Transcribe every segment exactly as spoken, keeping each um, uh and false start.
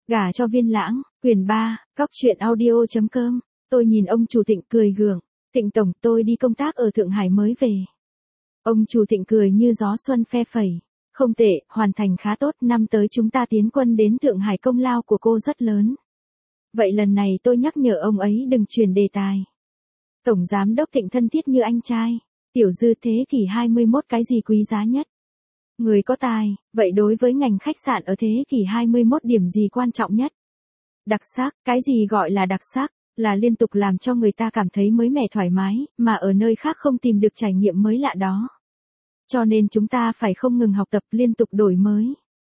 Gả cho Viên Lãng, quyển ba, cóc truyện audio.com. Tôi nhìn ông chủ Thịnh cười gượng. Thịnh tổng, tôi đi công tác ở Thượng Hải mới về. Ông chủ Thịnh cười như gió xuân phe phẩy. Không tệ, hoàn thành khá tốt, năm tới chúng ta tiến quân đến Thượng Hải, công lao của cô rất lớn. Vậy lần này tôi nhắc nhở ông ấy đừng chuyển đề tài. Tổng giám đốc Thịnh thân thiết như anh trai. Tiểu Dư, thế kỷ hai mươi mốt cái gì quý giá nhất? Người có tài, vậy đối với ngành khách sạn ở thế kỷ hai mươi mốt điểm gì quan trọng nhất? Đặc sắc, cái gì gọi là đặc sắc? Là liên tục làm cho người ta cảm thấy mới mẻ thoải mái, mà ở nơi khác không tìm được trải nghiệm mới lạ đó. Cho nên chúng ta phải không ngừng học tập, liên tục đổi mới.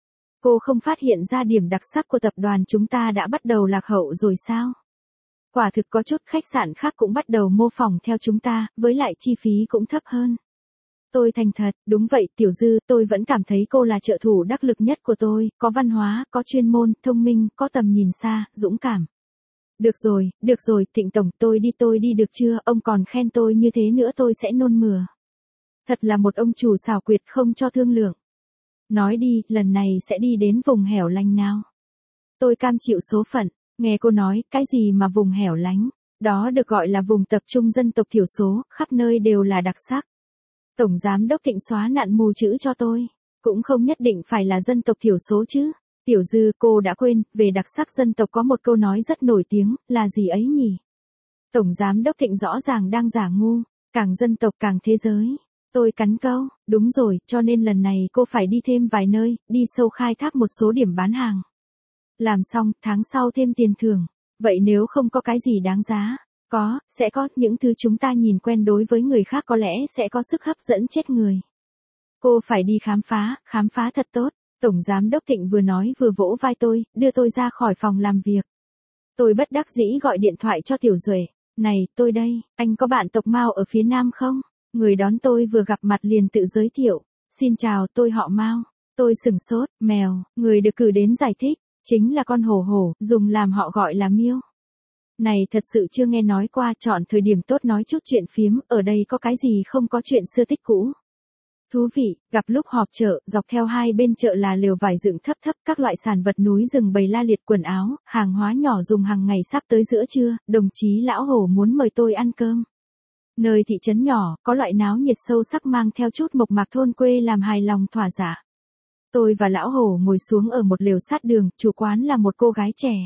Cô không phát hiện ra điểm đặc sắc của tập đoàn chúng ta đã bắt đầu lạc hậu rồi sao? Quả thực có chút khách sạn khác cũng bắt đầu mô phỏng theo chúng ta, với lại chi phí cũng thấp hơn. Tôi thành thật, đúng vậy Tiểu Dư, tôi vẫn cảm thấy cô là trợ thủ đắc lực nhất của tôi, có văn hóa, có chuyên môn, thông minh, có tầm nhìn xa, dũng cảm. Được rồi, được rồi, Thịnh tổng, tôi đi tôi đi được chưa, ông còn khen tôi như thế nữa tôi sẽ nôn mửa. Thật là một ông chủ xảo quyệt không cho thương lượng. Nói đi, lần này sẽ đi đến vùng hẻo lánh nào? Tôi cam chịu số phận, nghe cô nói, cái gì mà vùng hẻo lánh, đó được gọi là vùng tập trung dân tộc thiểu số, khắp nơi đều là đặc sắc. Tổng giám đốc Thịnh xóa nạn mù chữ cho tôi, cũng không nhất định phải là dân tộc thiểu số chứ. Tiểu Dư, cô đã quên, về đặc sắc dân tộc có một câu nói rất nổi tiếng, là gì ấy nhỉ? Tổng giám đốc Thịnh rõ ràng đang giả ngu, càng dân tộc càng thế giới. Tôi cắn câu, đúng rồi, cho nên lần này cô phải đi thêm vài nơi, đi sâu khai thác một số điểm bán hàng. Làm xong, tháng sau thêm tiền thưởng. Vậy nếu không có cái gì đáng giá? Có, sẽ có, những thứ chúng ta nhìn quen đối với người khác có lẽ sẽ có sức hấp dẫn chết người. Cô phải đi khám phá, khám phá thật tốt. Tổng giám đốc Thịnh vừa nói vừa vỗ vai tôi, đưa tôi ra khỏi phòng làm việc. Tôi bất đắc dĩ gọi điện thoại cho Tiểu Duệ. Này, tôi đây, anh có bạn tộc Mao ở phía Nam không? Người đón tôi vừa gặp mặt liền tự giới thiệu. Xin chào, tôi họ Mao. Tôi sửng sốt, mèo, người được cử đến giải thích, chính là con hổ hổ, dùng làm họ gọi là Miêu. Này thật sự chưa nghe nói qua, chọn thời điểm tốt nói chút chuyện phiếm, ở đây có cái gì không có chuyện xưa tích cũ. Thú vị, gặp lúc họp chợ, dọc theo hai bên chợ là lều vải dựng thấp thấp, các loại sản vật núi rừng bày la liệt, quần áo, hàng hóa nhỏ dùng hàng ngày. Sắp tới giữa trưa, đồng chí lão hổ muốn mời tôi ăn cơm. Nơi thị trấn nhỏ, có loại náo nhiệt sâu sắc mang theo chút mộc mạc thôn quê làm hài lòng thỏa dạ. Tôi và lão hổ ngồi xuống ở một lều sát đường, chủ quán là một cô gái trẻ.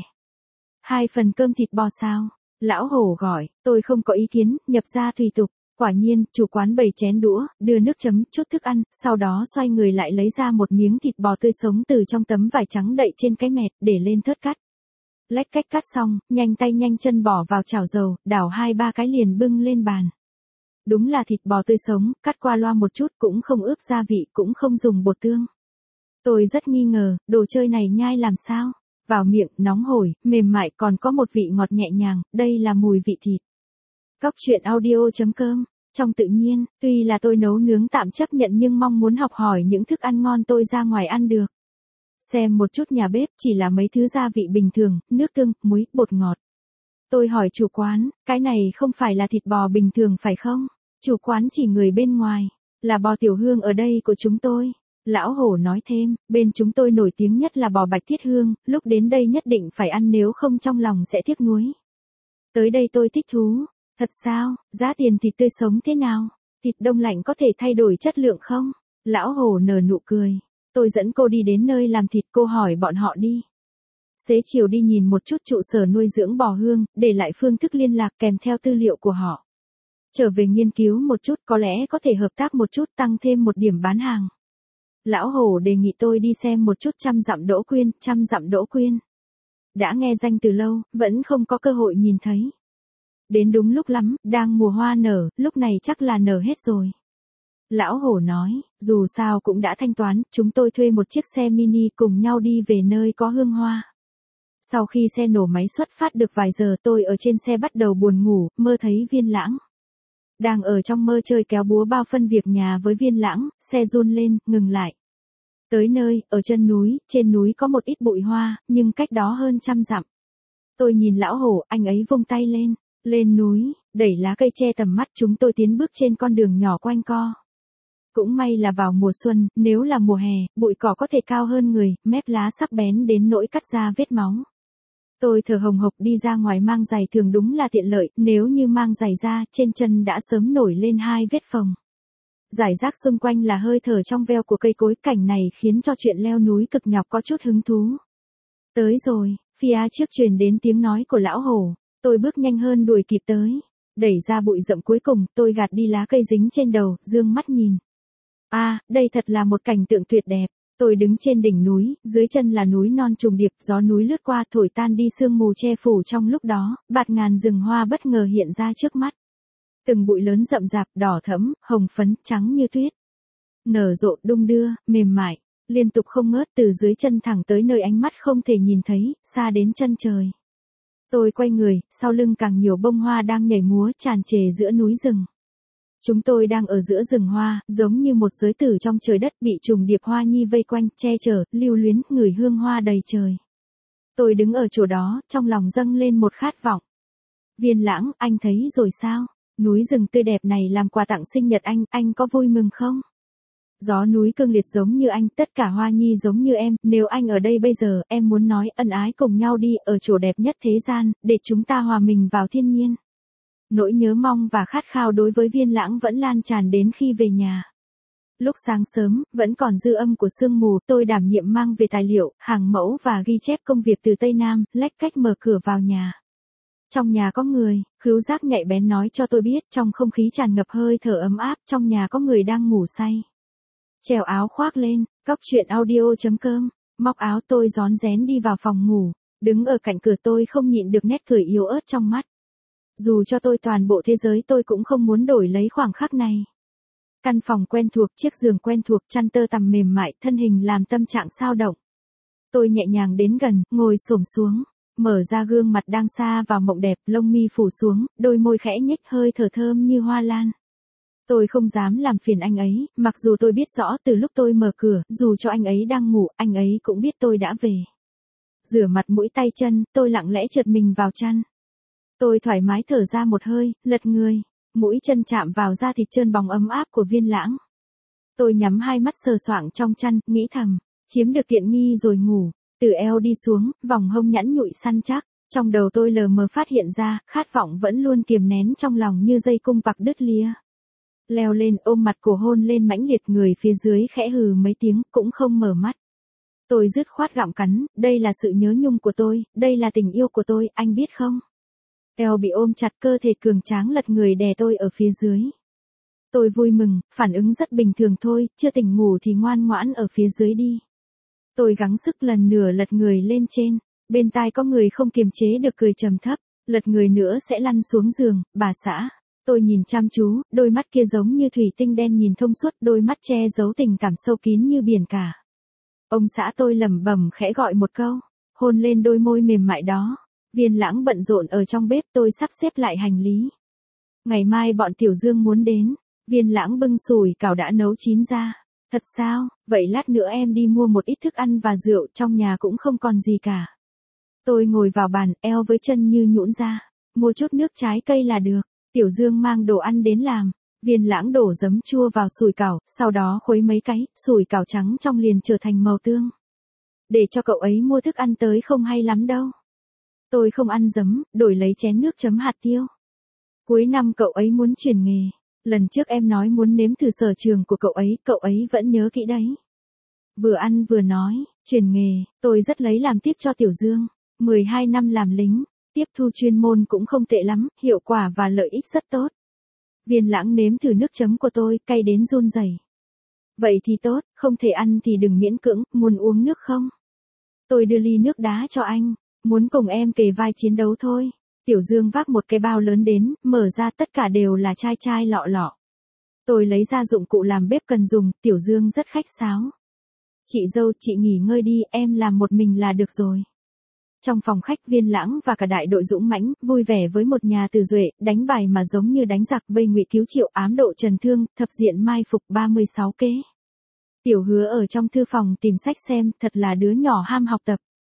Hai phần cơm thịt bò sao? Lão hổ gọi, tôi không có ý kiến, nhập ra tùy tục. Quả nhiên, chủ quán bày chén đũa, đưa nước chấm, chút thức ăn, sau đó xoay người lại lấy ra một miếng thịt bò tươi sống từ trong tấm vải trắng đậy trên cái mẹt, để lên thớt cắt. Lách cách cắt xong, nhanh tay nhanh chân bỏ vào chảo dầu, đảo hai ba cái liền bưng lên bàn. Đúng là thịt bò tươi sống, cắt qua loa một chút, cũng không ướp gia vị, cũng không dùng bột tương. Tôi rất nghi ngờ, đồ chơi này nhai làm sao? Vào miệng, nóng hổi, mềm mại, còn có một vị ngọt nhẹ nhàng, đây là mùi vị thịt. Cóc truyện audio.com. Trong tự nhiên, tuy là tôi nấu nướng tạm chấp nhận nhưng mong muốn học hỏi những thức ăn ngon tôi ra ngoài ăn được. Xem một chút nhà bếp, chỉ là mấy thứ gia vị bình thường, nước tương, muối, bột ngọt. Tôi hỏi chủ quán, cái này không phải là thịt bò bình thường phải không? Chủ quán chỉ người bên ngoài, là bò tiểu hương ở đây của chúng tôi. Lão hổ nói thêm, bên chúng tôi nổi tiếng nhất là bò bạch thiết hương, lúc đến đây nhất định phải ăn nếu không trong lòng sẽ tiếc nuối. Tới đây tôi thích thú. Thật sao, giá tiền thịt tươi sống thế nào? Thịt đông lạnh có thể thay đổi chất lượng không? Lão hổ nở nụ cười. Tôi dẫn cô đi đến nơi làm thịt, cô hỏi bọn họ đi. Xế chiều đi nhìn một chút trụ sở nuôi dưỡng bò hương, để lại phương thức liên lạc kèm theo tư liệu của họ. Trở về nghiên cứu một chút, có lẽ có thể hợp tác một chút, tăng thêm một điểm bán hàng. Lão hổ đề nghị tôi đi xem một chút Trăm Dặm Đỗ Quyên, Trăm Dặm Đỗ Quyên. Đã nghe danh từ lâu, vẫn không có cơ hội nhìn thấy. Đến đúng lúc lắm, đang mùa hoa nở, lúc này chắc là nở hết rồi. Lão hổ nói, dù sao cũng đã thanh toán, chúng tôi thuê một chiếc xe mini cùng nhau đi về nơi có hương hoa. Sau khi xe nổ máy xuất phát được vài giờ, tôi ở trên xe bắt đầu buồn ngủ, mơ thấy Viên Lãng. Đang ở trong mơ chơi kéo búa bao phân việc nhà với Viên Lãng, xe run lên, ngừng lại. Tới nơi, ở chân núi, trên núi có một ít bụi hoa, nhưng cách đó hơn trăm dặm. Tôi nhìn lão hổ, anh ấy vung tay lên. Lên núi, đẩy lá cây che tầm mắt, chúng tôi tiến bước trên con đường nhỏ quanh co. Cũng may là vào mùa xuân, nếu là mùa hè, bụi cỏ có thể cao hơn người, mép lá sắc bén đến nỗi cắt ra vết máu. Tôi thở hồng hộc đi ra ngoài mang giày thường đúng là tiện lợi, nếu như mang giày ra, trên chân đã sớm nổi lên hai vết phồng. Giải rác xung quanh là hơi thở trong veo của cây cối, cảnh này khiến cho chuyện leo núi cực nhọc có chút hứng thú. Tới rồi, phía trước truyền đến tiếng nói của lão hổ, tôi bước nhanh hơn đuổi kịp tới. Đẩy ra bụi rậm cuối cùng, tôi gạt đi lá cây dính trên đầu, dương mắt nhìn. À, đây thật là một cảnh tượng tuyệt đẹp. Tôi đứng trên đỉnh núi, dưới chân là núi non trùng điệp, gió núi lướt qua thổi tan đi sương mù che phủ trong lúc đó, bạt ngàn rừng hoa bất ngờ hiện ra trước mắt. Từng bụi lớn rậm rạp, đỏ thẫm, hồng phấn, trắng như tuyết. Nở rộ, đung đưa, mềm mại, liên tục không ngớt từ dưới chân thẳng tới nơi ánh mắt không thể nhìn thấy, xa đến chân trời. Tôi quay người, sau lưng càng nhiều bông hoa đang nhảy múa tràn trề giữa núi rừng. Chúng tôi đang ở giữa rừng hoa, giống như một giới tử trong trời đất bị trùng điệp hoa nhi vây quanh, che chở, lưu luyến, ngửi hương hoa đầy trời. Tôi đứng ở chỗ đó, trong lòng dâng lên một khát vọng. Viên Lãng, anh thấy rồi sao? Núi rừng tươi đẹp này làm quà tặng sinh nhật anh, anh có vui mừng không? Gió núi cương liệt giống như anh, tất cả hoa nhi giống như em, nếu anh ở đây bây giờ, em muốn nói ân ái cùng nhau đi, ở chỗ đẹp nhất thế gian, để chúng ta hòa mình vào thiên nhiên. Nỗi nhớ mong và khát khao đối với Viên Lãng vẫn lan tràn đến khi về nhà. Lúc sáng sớm, vẫn còn dư âm của sương mù, tôi đảm nhiệm mang về tài liệu, hàng mẫu và ghi chép công việc từ Tây Nam, lách cách mở cửa vào nhà. Trong nhà có người, khứu giác nhạy bén nói cho tôi biết, trong không khí tràn ngập hơi thở ấm áp, trong nhà có người đang ngủ say. Trèo áo khoác lên, cóc truyện audio chấm com, móc áo tôi rón rén đi vào phòng ngủ, đứng ở cạnh cửa tôi không nhịn được nét cười yếu ớt trong mắt. Dù cho tôi toàn bộ thế giới tôi cũng không muốn đổi lấy khoảng khắc này. Căn phòng quen thuộc, chiếc giường quen thuộc, chăn tơ tằm mềm mại, thân hình làm tâm trạng xao động. Tôi nhẹ nhàng đến gần, ngồi xổm xuống, mở ra gương mặt đang sa vào mộng đẹp, lông mi phủ xuống, đôi môi khẽ nhếch, hơi thở thơm như hoa lan. Tôi không dám làm phiền anh ấy, mặc dù tôi biết rõ từ lúc tôi mở cửa, dù cho anh ấy đang ngủ, anh ấy cũng biết tôi đã về. Rửa mặt mũi tay chân, tôi lặng lẽ trượt mình vào chăn. Tôi thoải mái thở ra một hơi, lật người, mũi chân chạm vào da thịt trơn bóng ấm áp của Viên Lãng. Tôi nhắm hai mắt sờ soạng trong chăn, nghĩ thầm, chiếm được tiện nghi rồi ngủ, từ eo đi xuống, vòng hông nhẵn nhụi săn chắc, trong đầu tôi lờ mờ phát hiện ra, khát vọng vẫn luôn kiềm nén trong lòng như dây cung bạc đứt lìa. Leo lên ôm mặt cổ hôn lên mãnh liệt, người phía dưới khẽ hừ mấy tiếng, cũng không mở mắt. Tôi dứt khoát gặm cắn, đây là sự nhớ nhung của tôi, đây là tình yêu của tôi, anh biết không? Eo bị ôm chặt, cơ thể cường tráng lật người đè tôi ở phía dưới. Tôi vui mừng, phản ứng rất bình thường thôi, chưa tỉnh ngủ thì ngoan ngoãn ở phía dưới đi. Tôi gắng sức lần nửa lật người lên trên, bên tai có người không kiềm chế được cười trầm thấp, lật người nữa sẽ lăn xuống giường, bà xã. Tôi nhìn chăm chú, đôi mắt kia giống như thủy tinh đen nhìn thông suốt, đôi mắt che giấu tình cảm sâu kín như biển cả. Ông xã, tôi lẩm bẩm khẽ gọi một câu, hôn lên đôi môi mềm mại đó. Viên Lãng bận rộn ở trong bếp, tôi sắp xếp lại hành lý. Ngày mai bọn Tiểu Dương muốn đến, Viên Lãng bưng sủi cảo đã nấu chín ra. Thật sao, vậy lát nữa em đi mua một ít thức ăn và rượu, trong nhà cũng không còn gì cả. Tôi ngồi vào bàn, eo với chân như nhũn ra, mua chút nước trái cây là được. Tiểu Dương mang đồ ăn đến làm. Viên Lãng đổ giấm chua vào sủi cảo, sau đó khuấy mấy cái, sủi cảo trắng trong liền trở thành màu tương. Để cho cậu ấy mua thức ăn tới không hay lắm đâu. Tôi không ăn giấm, đổi lấy chén nước chấm hạt tiêu. Cuối năm cậu ấy muốn chuyển nghề. Lần trước em nói muốn nếm thử sở trường của cậu ấy, cậu ấy vẫn nhớ kỹ đấy. Vừa ăn vừa nói, chuyển nghề, tôi rất lấy làm tiếc cho Tiểu Dương. mười hai năm làm lính, tiếp thu chuyên môn cũng không tệ lắm, hiệu quả và lợi ích rất tốt. Viên Lãng nếm thử nước chấm của tôi, cay đến run rẩy. Vậy thì tốt, không thể ăn thì đừng miễn cưỡng, muốn uống nước không? Tôi đưa ly nước đá cho anh. Muốn cùng em kề vai chiến đấu thôi. Tiểu Dương vác một cái bao lớn đến, mở ra tất cả đều là chai chai lọ lọ. Tôi lấy ra dụng cụ làm bếp cần dùng, Tiểu Dương rất khách sáo. Chị dâu, chị nghỉ ngơi đi, em làm một mình là được rồi. Trong phòng khách, Viên Lãng và cả đại đội dũng mãnh, vui vẻ với một nhà từ duệ, đánh bài mà giống như đánh giặc, vây ngụy cứu triệu, ám độ trần thương, thập diện mai phục ba mươi sáu kế. Tiểu Hứa ở trong thư phòng tìm sách xem, thật là đứa nhỏ ham học tập.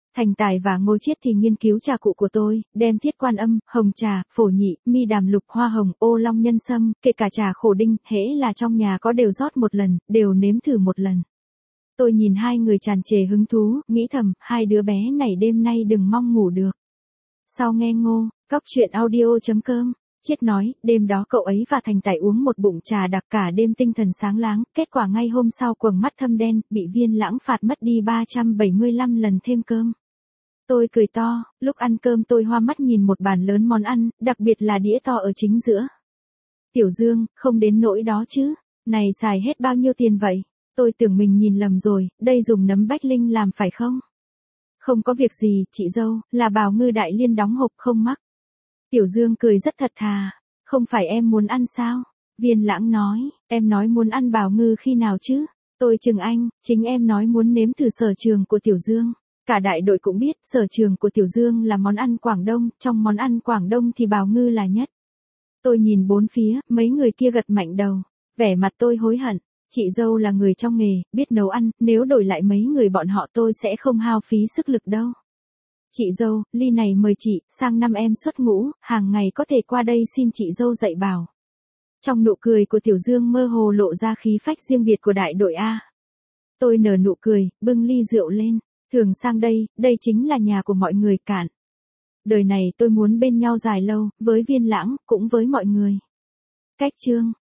Thành Tài và Ngô Chiết thì nghiên cứu trà cụ của tôi, đem thiết quan âm, hồng trà, phổ nhị, mi đàm lục, hoa hồng, ô long nhân sâm, kể cả trà khổ đinh, hễ là trong nhà có đều rót một lần, đều nếm thử một lần. Tôi nhìn hai người tràn trề hứng thú, nghĩ thầm, hai đứa bé này đêm nay đừng mong ngủ được. Sau nghe Ngô, Cóc Truyện Audio chấm com, Chiết nói, đêm đó cậu ấy và Thành Tài uống một bụng trà đặc cả đêm tinh thần sáng láng, kết quả ngay hôm sau quầng mắt thâm đen, bị Viên Lãng phạt mất đi ba trăm bảy mươi lăm lần thêm cơm. Tôi cười to, lúc ăn cơm tôi hoa mắt nhìn một bàn lớn món ăn, đặc biệt là đĩa to ở chính giữa. Tiểu Dương, không đến nỗi đó chứ, này xài hết bao nhiêu tiền vậy? Tôi tưởng mình nhìn lầm rồi, đây dùng nấm bách linh làm phải không? Không có việc gì, chị dâu, là bào ngư đại liên đóng hộp không mắc. Tiểu Dương cười rất thật thà, không phải em muốn ăn sao? Viên Lãng nói, em nói muốn ăn bào ngư khi nào chứ? Tôi chừng anh, chính em nói muốn nếm thử sở trường của Tiểu Dương. Cả đại đội cũng biết, sở trường của Tiểu Dương là món ăn Quảng Đông, trong món ăn Quảng Đông thì bào ngư là nhất. Tôi nhìn bốn phía, mấy người kia gật mạnh đầu, vẻ mặt tôi hối hận. Chị dâu là người trong nghề, biết nấu ăn, nếu đổi lại mấy người bọn họ tôi sẽ không hao phí sức lực đâu. Chị dâu, ly này mời chị, sang năm em xuất ngũ, hàng ngày có thể qua đây xin chị dâu dạy bảo. Trong nụ cười của Tiểu Dương mơ hồ lộ ra khí phách riêng biệt của đại đội A. Tôi nở nụ cười, bưng ly rượu lên, thường sang đây, đây chính là nhà của mọi người cạn. Đời này tôi muốn bên nhau dài lâu, với Viên Lãng, cũng với mọi người. Cách chương